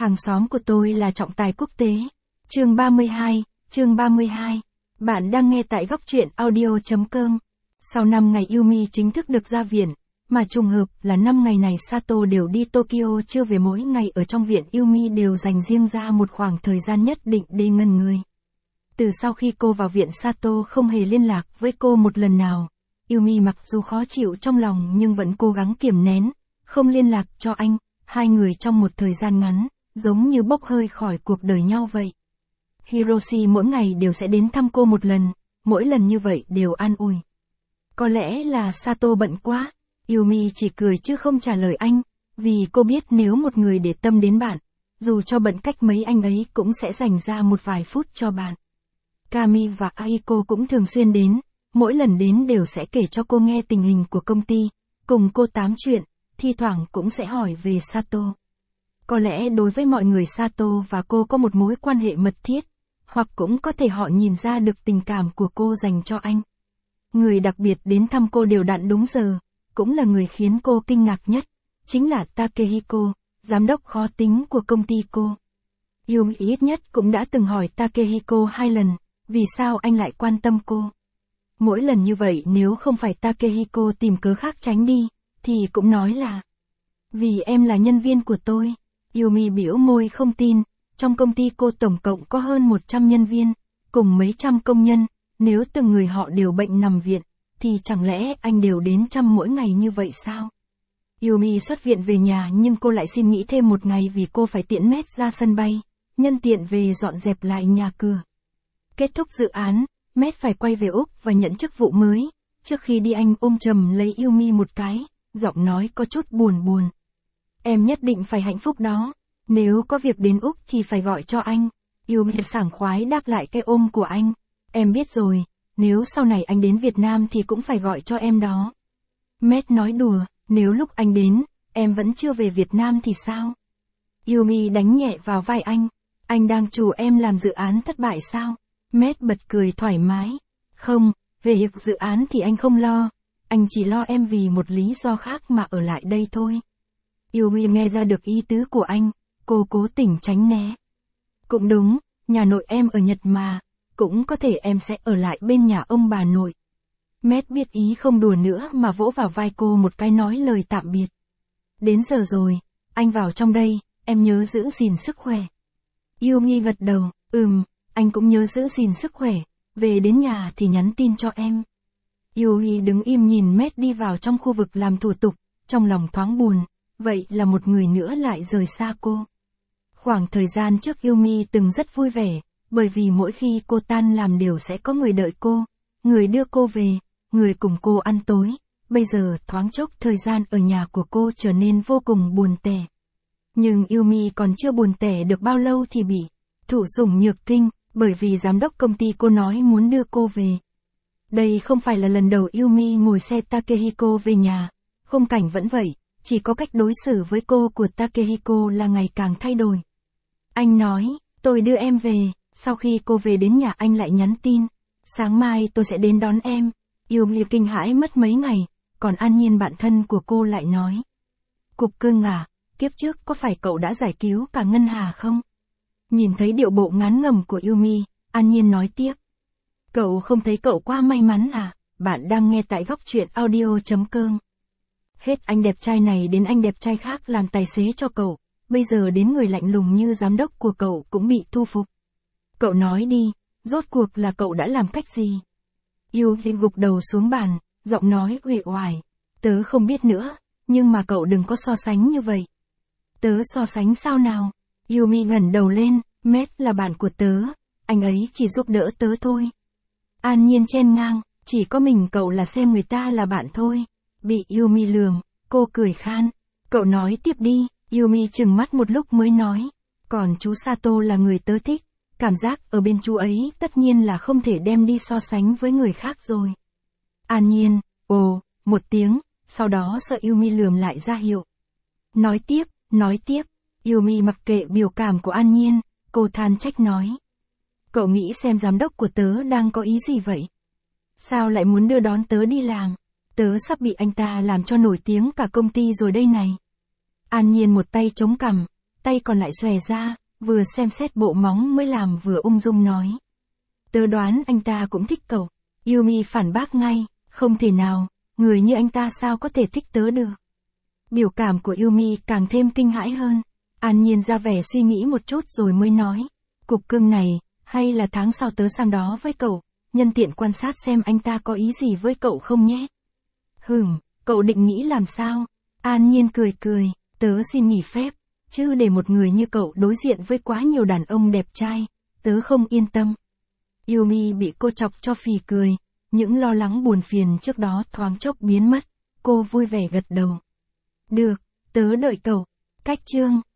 Hàng xóm của tôi là trọng tài quốc tế. Chương 32. Bạn đang nghe tại góc truyện audio.com. Sau 5 ngày Yumi chính thức được ra viện, mà trùng hợp là 5 ngày này Sato đều đi Tokyo chưa về, mỗi ngày ở trong viện Yumi đều dành riêng ra một khoảng thời gian nhất định để ngẩn người. Từ sau khi cô vào viện Sato không hề liên lạc với cô một lần nào. Yumi mặc dù khó chịu trong lòng nhưng vẫn cố gắng kiềm nén, không liên lạc cho anh. Hai người trong một thời gian ngắn, giống như bốc hơi khỏi cuộc đời nhau vậy. Hiroshi mỗi ngày đều sẽ đến thăm cô một lần, mỗi lần như vậy đều an ủi. Có lẽ là Sato bận quá, Yumi chỉ cười chứ không trả lời anh, vì cô biết nếu một người để tâm đến bạn, dù cho bận cách mấy anh ấy cũng sẽ dành ra một vài phút cho bạn. Kami và Aiko cũng thường xuyên đến, mỗi lần đến đều sẽ kể cho cô nghe tình hình của công ty, cùng cô tám chuyện, thi thoảng cũng sẽ hỏi về Sato. Có lẽ đối với mọi người Sato và cô có một mối quan hệ mật thiết, hoặc cũng có thể họ nhìn ra được tình cảm của cô dành cho anh. Người đặc biệt đến thăm cô đều đặn đúng giờ, cũng là người khiến cô kinh ngạc nhất, chính là Takehiko, giám đốc khó tính của công ty cô. Yumi ít nhất cũng đã từng hỏi Takehiko 2 lần, vì sao anh lại quan tâm cô. Mỗi lần như vậy nếu không phải Takehiko tìm cớ khác tránh đi, thì cũng nói là vì em là nhân viên của tôi. Yumi bĩu môi không tin, trong công ty cô tổng cộng có hơn 100 nhân viên, cùng mấy trăm công nhân, nếu từng người họ đều bệnh nằm viện, thì chẳng lẽ anh đều đến chăm mỗi ngày như vậy sao? Yumi xuất viện về nhà nhưng cô lại xin nghỉ thêm một ngày vì cô phải tiễn Matt ra sân bay, nhân tiện về dọn dẹp lại nhà cửa. Kết thúc dự án, Matt phải quay về Úc và nhận chức vụ mới. Trước khi đi anh ôm chầm lấy Yumi một cái, giọng nói có chút buồn. Em nhất định phải hạnh phúc đó, nếu có việc đến Úc thì phải gọi cho anh. Yumi sảng khoái đáp lại cái ôm của anh. Em biết rồi, nếu sau này anh đến Việt Nam thì cũng phải gọi cho em đó. Matt nói đùa, nếu lúc anh đến, em vẫn chưa về Việt Nam thì sao? Yumi đánh nhẹ vào vai anh đang trù em làm dự án thất bại sao? Matt bật cười thoải mái. Không, về việc dự án thì anh không lo, anh chỉ lo em vì một lý do khác mà ở lại đây thôi. Yumi nghe ra được ý tứ của anh, cô cố tình tránh né. Cũng đúng, nhà nội em ở Nhật mà, cũng có thể em sẽ ở lại bên nhà ông bà nội. Matt biết ý không đùa nữa mà vỗ vào vai cô một cái nói lời tạm biệt. Đến giờ rồi, anh vào trong đây, em nhớ giữ gìn sức khỏe. Yumi gật đầu, anh cũng nhớ giữ gìn sức khỏe, về đến nhà thì nhắn tin cho em. Yumi đứng im nhìn Matt đi vào trong khu vực làm thủ tục, trong lòng thoáng buồn, vậy là một người nữa lại rời xa cô. Khoảng thời gian trước Yumi từng rất vui vẻ, bởi vì mỗi khi cô tan làm đều sẽ có người đợi cô, người đưa cô về, người cùng cô ăn tối. Bây giờ thoáng chốc thời gian ở nhà của cô trở nên vô cùng buồn tẻ. Nhưng Yumi còn chưa buồn tẻ được bao lâu thì bị thụ sủng nhược kinh, bởi vì giám đốc công ty cô nói muốn đưa cô về. Đây không phải là lần đầu Yumi ngồi xe Takehiko về nhà, khung cảnh vẫn vậy, chỉ có cách đối xử với cô của Takehiko là ngày càng thay đổi. Anh nói, tôi đưa em về, sau khi cô về đến nhà anh lại nhắn tin, sáng mai tôi sẽ đến đón em. Yumi kinh hãi mất mấy ngày, còn An Nhiên bạn thân của cô lại nói. Cục cưng à, kiếp trước có phải cậu đã giải cứu cả Ngân Hà không? Nhìn thấy điệu bộ ngán ngẩm của Yumi, An Nhiên nói tiếp. Cậu không thấy cậu quá may mắn à? Bạn đang nghe tại góc truyện audio.com. Hết anh đẹp trai này đến anh đẹp trai khác làm tài xế cho cậu, bây giờ đến người lạnh lùng như giám đốc của cậu cũng bị thu phục. Cậu nói đi, rốt cuộc là cậu đã làm cách gì? Yumi gục đầu xuống bàn, giọng nói uể oải. Tớ không biết nữa, nhưng mà cậu đừng có so sánh như vậy. Tớ so sánh sao nào? Yumi ngẩng đầu lên, Matt là bạn của tớ, anh ấy chỉ giúp đỡ tớ thôi. An Nhiên chen ngang, chỉ có mình cậu là xem người ta là bạn thôi. Bị Yumi lườm, cô cười khan. Cậu nói tiếp đi. Yumi chừng mắt một lúc mới nói. Còn chú Sato là người tớ thích, cảm giác ở bên chú ấy tất nhiên là không thể đem đi so sánh với người khác rồi. An Nhiên, ồ, một tiếng, sau đó sợ Yumi lườm lại ra hiệu. Nói tiếp. Yumi mặc kệ biểu cảm của An Nhiên, cô than trách nói. Cậu nghĩ xem giám đốc của tớ đang có ý gì vậy? Sao lại muốn đưa đón tớ đi làm? Tớ sắp bị anh ta làm cho nổi tiếng cả công ty rồi đây này. An Nhiên một tay chống cằm, tay còn lại xòe ra, vừa xem xét bộ móng mới làm vừa ung dung nói. Tớ đoán anh ta cũng thích cậu. Yumi phản bác ngay, không thể nào, người như anh ta sao có thể thích tớ được. Biểu cảm của Yumi càng thêm kinh hãi hơn. An Nhiên ra vẻ suy nghĩ một chút rồi mới nói. Cục cưng này, hay là tháng sau tớ sang đó với cậu, nhân tiện quan sát xem anh ta có ý gì với cậu không nhé. Cậu định nghĩ làm sao? An Nhiên cười cười, tớ xin nghỉ phép, chứ để một người như cậu đối diện với quá nhiều đàn ông đẹp trai, tớ không yên tâm. Yumi bị cô chọc cho phì cười, những lo lắng buồn phiền trước đó thoáng chốc biến mất, cô vui vẻ gật đầu. Được, tớ đợi cậu. Cách chương